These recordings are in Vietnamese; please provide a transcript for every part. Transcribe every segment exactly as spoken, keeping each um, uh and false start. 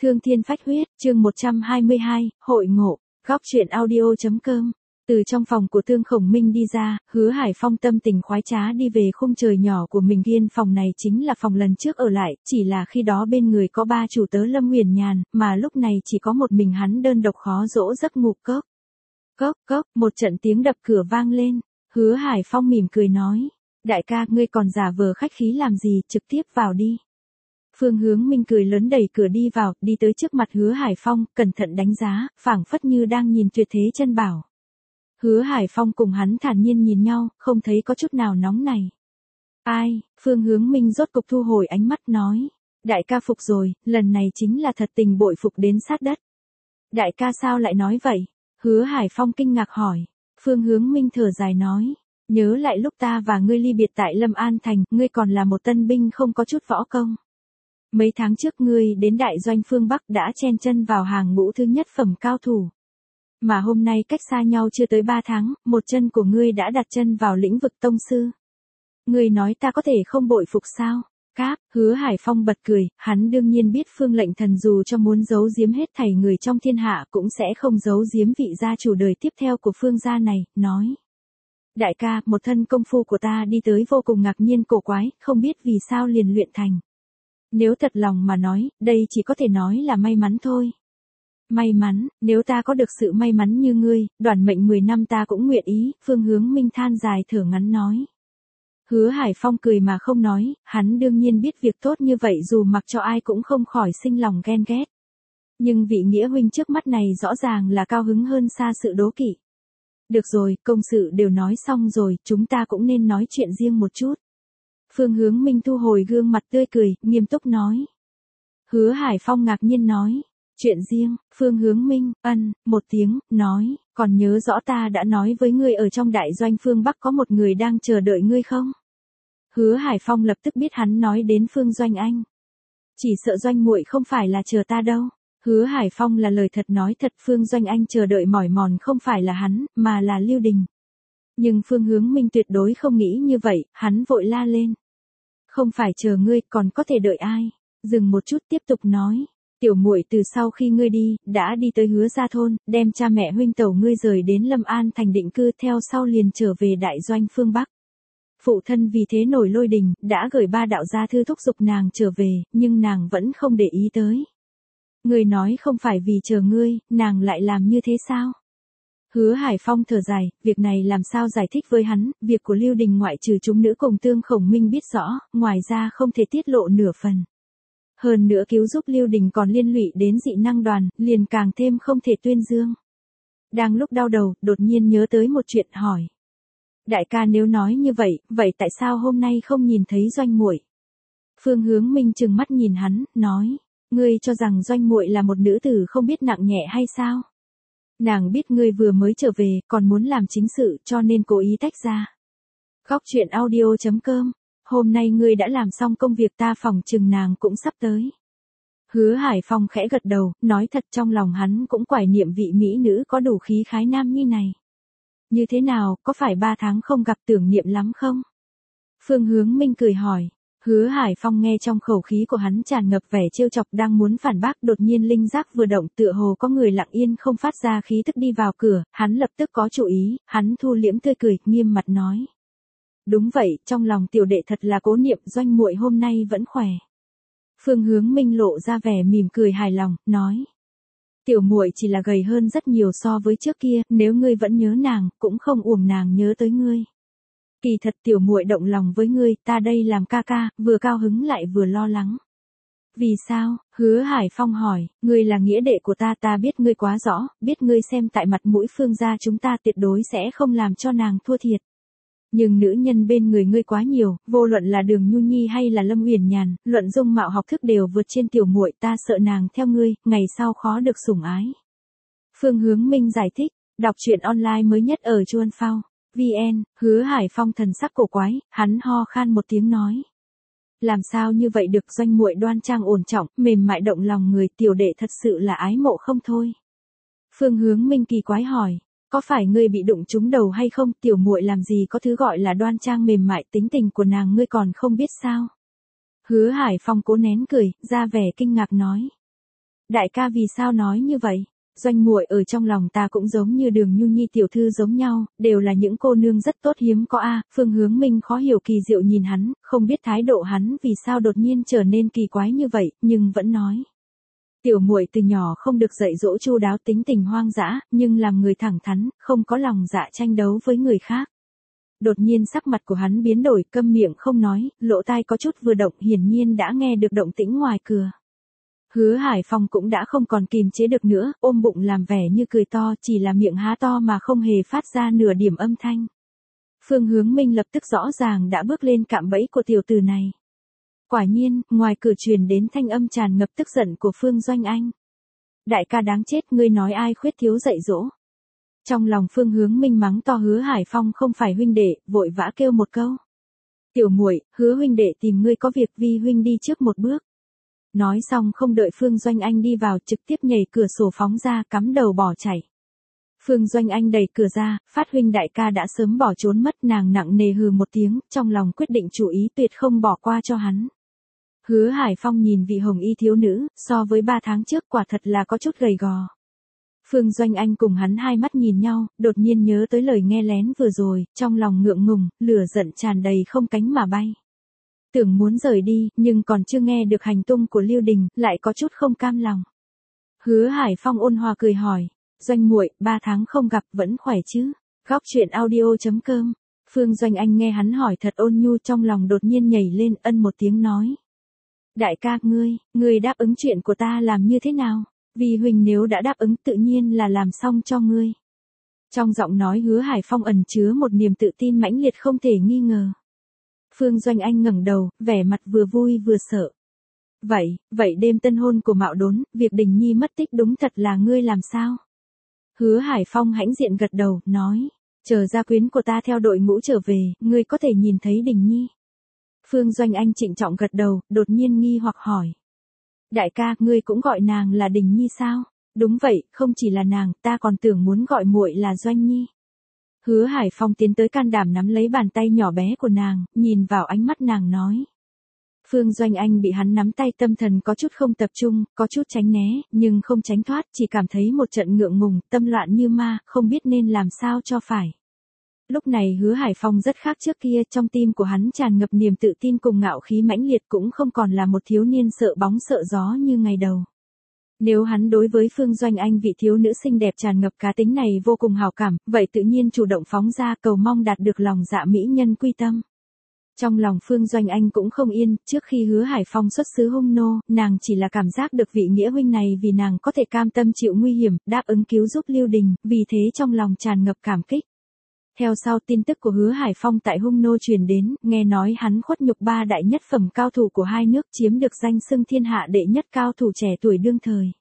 Thương thiên phách huyết, chương một trăm hai mươi hai, hội ngộ, góc truyện audio.com. Từ trong phòng của Tương Khổng Minh đi ra, Hứa Hải Phong tâm tình khoái trá đi về khung trời nhỏ của mình. Viên phòng này chính là phòng lần trước ở lại, chỉ là khi đó bên người có ba chủ tớ Lâm Uyển Nhàn, mà lúc này chỉ có một mình hắn đơn độc khó dỗ giấc ngủ. Cốc, cốc, cốc, một trận tiếng đập cửa vang lên. Hứa Hải Phong mỉm cười nói, đại ca, ngươi còn giả vờ khách khí làm gì, trực tiếp vào đi. Phương Hướng Minh cười lớn đẩy cửa đi vào, đi tới trước mặt Hứa Hải Phong, cẩn thận đánh giá, phảng phất như đang nhìn tuyệt thế chân bảo. Hứa Hải Phong cùng hắn thản nhiên nhìn nhau, không thấy có chút nào nóng này. Ai, Phương Hướng Minh rốt cục thu hồi ánh mắt nói, đại ca phục rồi, lần này chính là thật tình bội phục đến sát đất. Đại ca sao lại nói vậy? Hứa Hải Phong kinh ngạc hỏi. Phương Hướng Minh thở dài nói, nhớ lại lúc ta và ngươi ly biệt tại Lâm An Thành, ngươi còn là một tân binh không có chút võ công. Mấy tháng trước ngươi đến đại doanh phương Bắc đã chen chân vào hàng ngũ thứ nhất phẩm cao thủ. Mà hôm nay cách xa nhau chưa tới ba tháng, một chân của ngươi đã đặt chân vào lĩnh vực tông sư. Ngươi nói ta có thể không bội phục sao? Cáp, Hứa Hải Phong bật cười, hắn đương nhiên biết Phương Lệnh Thần dù cho muốn giấu giếm hết thảy người trong thiên hạ cũng sẽ không giấu giếm vị gia chủ đời tiếp theo của Phương gia này, nói. Đại ca, một thân công phu của ta đi tới vô cùng ngạc nhiên cổ quái, không biết vì sao liền luyện thành. Nếu thật lòng mà nói, đây chỉ có thể nói là may mắn thôi. May mắn, nếu ta có được sự may mắn như ngươi, đoản mệnh mười năm ta cũng nguyện ý, Phương Hướng Minh than dài thở ngắn nói. Hứa Hải Phong cười mà không nói, hắn đương nhiên biết việc tốt như vậy dù mặc cho ai cũng không khỏi sinh lòng ghen ghét. Nhưng vị nghĩa huynh trước mắt này rõ ràng là cao hứng hơn xa sự đố kỵ. Được rồi, công sự đều nói xong rồi, chúng ta cũng nên nói chuyện riêng một chút. Phương Hướng Minh thu hồi gương mặt tươi cười, nghiêm túc nói. Hứa Hải Phong ngạc nhiên nói. Chuyện riêng, Phương Hướng Minh, ân, một tiếng, nói, còn nhớ rõ ta đã nói với ngươi ở trong đại doanh phương Bắc có một người đang chờ đợi ngươi không? Hứa Hải Phong lập tức biết hắn nói đến Phương Doanh Anh. Chỉ sợ Doanh muội không phải là chờ ta đâu. Hứa Hải Phong là lời thật nói thật, Phương Doanh Anh chờ đợi mỏi mòn không phải là hắn, mà là Lưu Đình. Nhưng Phương Hướng Minh tuyệt đối không nghĩ như vậy, hắn vội la lên. Không phải chờ ngươi, còn có thể đợi ai? Dừng một chút tiếp tục nói. Tiểu muội từ sau khi ngươi đi, đã đi tới Hứa gia thôn, đem cha mẹ huynh tẩu ngươi rời đến Lâm An Thành định cư, theo sau liền trở về đại doanh phương Bắc. Phụ thân vì thế nổi lôi đình, đã gửi ba đạo gia thư thúc giục nàng trở về, nhưng nàng vẫn không để ý tới. Ngươi nói không phải vì chờ ngươi, nàng lại làm như thế sao? Hứa Hải Phong thở dài, việc này làm sao giải thích với hắn, việc của Lưu Đình ngoại trừ chúng nữ cùng Tương Khổng Minh biết rõ, ngoài ra không thể tiết lộ nửa phần. Hơn nữa cứu giúp Lưu Đình còn liên lụy đến dị năng đoàn, liền càng thêm không thể tuyên dương. Đang lúc đau đầu, đột nhiên nhớ tới một chuyện hỏi. Đại ca nếu nói như vậy, vậy tại sao hôm nay không nhìn thấy Doanh muội? Phương Hướng Minh trừng mắt nhìn hắn, nói, ngươi cho rằng Doanh muội là một nữ tử không biết nặng nhẹ hay sao? Nàng biết ngươi vừa mới trở về, còn muốn làm chính sự, cho nên cố ý tách ra. Góc truyện audio.com. Hôm nay ngươi đã làm xong công việc, ta phòng chừng nàng cũng sắp tới. Hứa Hải Phong khẽ gật đầu, nói thật trong lòng hắn cũng quải niệm vị mỹ nữ có đủ khí khái nam như này. Như thế nào, có phải ba tháng không gặp tưởng niệm lắm không? Phương Hướng Minh cười hỏi. Hứa Hải Phong nghe trong khẩu khí của hắn tràn ngập vẻ trêu chọc, đang muốn phản bác, đột nhiên linh giác vừa động, tựa hồ có người lặng yên không phát ra khí tức đi vào cửa, hắn lập tức có chủ ý, hắn thu liễm tươi cười, nghiêm mặt nói. Đúng vậy, trong lòng tiểu đệ thật là cố niệm, Doanh muội hôm nay vẫn khỏe. Phương Hướng Minh lộ ra vẻ mỉm cười hài lòng, nói. Tiểu muội chỉ là gầy hơn rất nhiều so với trước kia, nếu ngươi vẫn nhớ nàng, cũng không uổng nàng nhớ tới ngươi. Kỳ thật tiểu muội động lòng với ngươi, ta đây làm ca ca, vừa cao hứng lại vừa lo lắng. Vì sao? Hứa Hải Phong hỏi, ngươi là nghĩa đệ của ta, ta biết ngươi quá rõ, biết ngươi xem tại mặt mũi Phương gia chúng ta tuyệt đối sẽ không làm cho nàng thua thiệt. Nhưng nữ nhân bên người ngươi quá nhiều, vô luận là Đường Nhu Nhi hay là Lâm Uyển Nhàn, luận dung mạo học thức đều vượt trên tiểu muội, ta sợ nàng theo ngươi, ngày sau khó được sủng ái. Phương Hướng Minh giải thích, đọc truyện online mới nhất ở Chuan Phao. vn, Hứa Hải Phong thần sắc cổ quái, hắn ho khan một tiếng nói. Làm sao như vậy được, Doanh muội đoan trang ổn trọng, mềm mại động lòng người, tiểu đệ thật sự là ái mộ không thôi. Phương Hướng Minh kỳ quái hỏi. Có phải ngươi bị đụng trúng đầu hay không, tiểu muội làm gì có thứ gọi là đoan trang mềm mại, tính tình của nàng ngươi còn không biết sao? Hứa Hải Phong cố nén cười, ra vẻ kinh ngạc nói. Đại ca vì sao nói như vậy? Doanh muội ở trong lòng ta cũng giống như Đường Nhu Nhi tiểu thư giống nhau, đều là những cô nương rất tốt hiếm có a. Phương Hướng Minh khó hiểu kỳ diệu nhìn hắn, không biết thái độ hắn vì sao đột nhiên trở nên kỳ quái như vậy, nhưng vẫn nói. Tiểu muội từ nhỏ không được dạy dỗ chu đáo, tính tình hoang dã, nhưng làm người thẳng thắn, không có lòng dạ tranh đấu với người khác. Đột nhiên sắc mặt của hắn biến đổi, câm miệng không nói, lỗ tai có chút vừa động, hiển nhiên đã nghe được động tĩnh ngoài cửa. Hứa Hải Phong cũng đã không còn kìm chế được nữa, ôm bụng làm vẻ như cười to, chỉ là miệng há to mà không hề phát ra nửa điểm âm thanh. Phương Hướng Minh lập tức rõ ràng đã bước lên cạm bẫy của tiểu tử này. Quả nhiên, ngoài cửa truyền đến thanh âm tràn ngập tức giận của Phương Doanh Anh. Đại ca đáng chết, ngươi nói ai khuyết thiếu dạy dỗ. Trong lòng Phương Hướng Minh mắng to Hứa Hải Phong không phải huynh đệ, vội vã kêu một câu. Tiểu muội, Hứa huynh đệ tìm ngươi có việc, Vi huynh đi trước một bước. Nói xong không đợi Phương Doanh Anh đi vào, trực tiếp nhảy cửa sổ phóng ra, cắm đầu bỏ chạy. Phương Doanh Anh đẩy cửa ra, Phát huynh đại ca đã sớm bỏ trốn mất, nàng nặng nề hừ một tiếng, trong lòng quyết định chủ ý tuyệt không bỏ qua cho hắn. Hứa Hải Phong nhìn vị hồng y thiếu nữ, so với ba tháng trước quả thật là có chút gầy gò. Phương Doanh Anh cùng hắn hai mắt nhìn nhau, đột nhiên nhớ tới lời nghe lén vừa rồi, trong lòng ngượng ngùng, lửa giận tràn đầy không cánh mà bay. Tưởng muốn rời đi, nhưng còn chưa nghe được hành tung của Lưu Đình, lại có chút không cam lòng. Hứa Hải Phong ôn hòa cười hỏi, Doanh muội, ba tháng không gặp vẫn khỏe chứ? Góc truyện audio chấm com. Phương Doanh Anh nghe hắn hỏi thật ôn nhu, trong lòng đột nhiên nhảy lên, ân một tiếng nói. Đại ca, ngươi, ngươi đáp ứng chuyện của ta làm như thế nào? Vì huynh nếu đã đáp ứng tự nhiên là làm xong cho ngươi. Trong giọng nói Hứa Hải Phong ẩn chứa một niềm tự tin mãnh liệt không thể nghi ngờ. Phương Doanh Anh ngẩng đầu, vẻ mặt vừa vui vừa sợ. Vậy, vậy đêm tân hôn của Mạo Đốn, việc Đình Nhi mất tích đúng thật là ngươi làm sao? Hứa Hải Phong hãnh diện gật đầu, nói, chờ gia quyến của ta theo đội ngũ trở về, ngươi có thể nhìn thấy Đình Nhi. Phương Doanh Anh trịnh trọng gật đầu, đột nhiên nghi hoặc hỏi. Đại ca, ngươi cũng gọi nàng là Đình Nhi sao? Đúng vậy, không chỉ là nàng, ta còn tưởng muốn gọi muội là Doanh Nhi. Hứa Hải Phong tiến tới can đảm nắm lấy bàn tay nhỏ bé của nàng, nhìn vào ánh mắt nàng nói. Phương Doanh Anh bị hắn nắm tay, tâm thần có chút không tập trung, có chút tránh né, nhưng không tránh thoát, chỉ cảm thấy một trận ngượng ngùng, tâm loạn như ma, không biết nên làm sao cho phải. Lúc này Hứa Hải Phong rất khác trước kia, trong tim của hắn tràn ngập niềm tự tin cùng ngạo khí mãnh liệt, cũng không còn là một thiếu niên sợ bóng sợ gió như ngày đầu. Nếu hắn đối với Phương Doanh Anh vị thiếu nữ xinh đẹp tràn ngập cá tính này vô cùng hào cảm, vậy tự nhiên chủ động phóng ra cầu mong đạt được lòng dạ mỹ nhân quy tâm. Trong lòng Phương Doanh Anh cũng không yên, trước khi Hứa Hải Phong xuất xứ hung nô, nàng chỉ là cảm giác được vị nghĩa huynh này vì nàng có thể cam tâm chịu nguy hiểm, đáp ứng cứu giúp Lưu Đình, vì thế trong lòng tràn ngập cảm kích. Theo sau tin tức của Hứa Hải Phong tại hung nô truyền đến, nghe nói hắn khuất nhục ba đại nhất phẩm cao thủ của hai nước, chiếm được danh xưng thiên hạ đệ nhất cao thủ trẻ tuổi đương thời.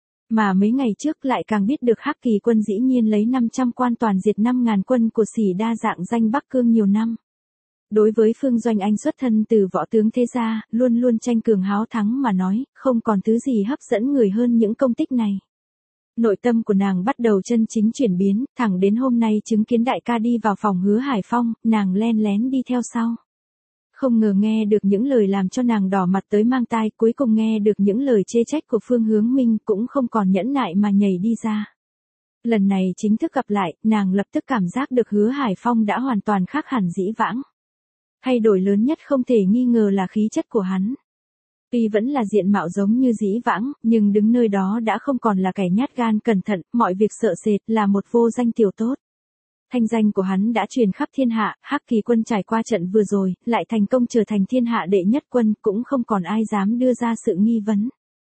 Mà mấy ngày trước lại càng biết được Hắc Kỳ quân dĩ nhiên lấy năm trăm quan toàn diệt năm ngàn quân của Sỉ đa dạng danh Bắc Cương nhiều năm. Đối với Phương Doanh Anh xuất thân từ võ tướng thế gia, luôn luôn tranh cường háo thắng mà nói, không còn thứ gì hấp dẫn người hơn những công tích này. Nội tâm của nàng bắt đầu chân chính chuyển biến, thẳng đến hôm nay chứng kiến đại ca đi vào phòng Hứa Hải Phong, nàng len lén đi theo sau. Không ngờ nghe được những lời làm cho nàng đỏ mặt tới mang tai, cuối cùng nghe được những lời chê trách của Phương Hướng Minh, cũng không còn nhẫn nại mà nhảy đi ra. Lần này chính thức gặp lại, nàng lập tức cảm giác được Hứa Hải Phong đã hoàn toàn khác hẳn dĩ vãng. Thay đổi lớn nhất không thể nghi ngờ là khí chất của hắn. Tuy vẫn là diện mạo giống như dĩ vãng, nhưng đứng nơi đó đã không còn là kẻ nhát gan cẩn thận, mọi việc sợ sệt, là một vô danh tiểu tốt. Thanh danh của hắn đã truyền khắp thiên hạ, Hắc Kỳ quân trải qua trận vừa rồi, lại thành công trở thành thiên hạ đệ nhất quân, cũng không còn ai dám đưa ra sự nghi vấn.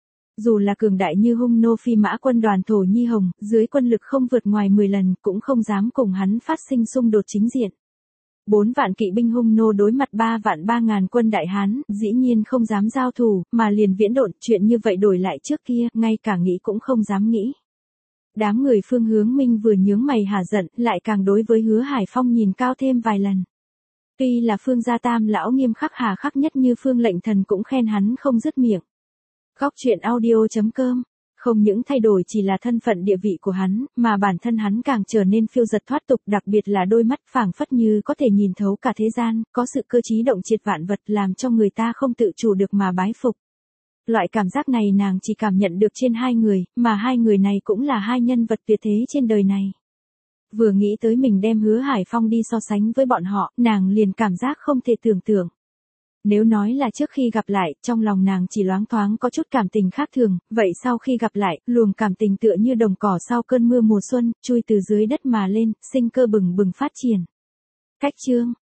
Dù là cường đại như hung nô phi mã quân đoàn Thổ Nhi Hồng, dưới quân lực không vượt ngoài mười lần, cũng không dám cùng hắn phát sinh xung đột chính diện. Bốn vạn kỵ binh hung nô đối mặt ba vạn ba ngàn quân Đại Hán, dĩ nhiên không dám giao thủ, mà liền viễn độn, chuyện như vậy đổi lại trước kia, ngay cả nghĩ cũng không dám nghĩ. Đám người Phương Hướng Minh vừa nhướng mày hả giận, lại càng đối với Hứa Hải Phong nhìn cao thêm vài lần. Tuy là Phương gia tam lão nghiêm khắc hà khắc nhất như Phương Lệnh Thần cũng khen hắn không dứt miệng. Góc truyện audio chấm com. Không những thay đổi chỉ là thân phận địa vị của hắn, mà bản thân hắn càng trở nên phiêu dật thoát tục, đặc biệt là đôi mắt phảng phất như có thể nhìn thấu cả thế gian, có sự cơ trí động triệt vạn vật làm cho người ta không tự chủ được mà bái phục. Loại cảm giác này nàng chỉ cảm nhận được trên hai người, mà hai người này cũng là hai nhân vật tuyệt thế trên đời này. Vừa nghĩ tới mình đem Hứa Hải Phong đi so sánh với bọn họ, nàng liền cảm giác không thể tưởng tượng. Nếu nói là trước khi gặp lại, trong lòng nàng chỉ loáng thoáng có chút cảm tình khác thường, vậy sau khi gặp lại, luồng cảm tình tựa như đồng cỏ sau cơn mưa mùa xuân, chui từ dưới đất mà lên, sinh cơ bừng bừng phát triển. Cách chương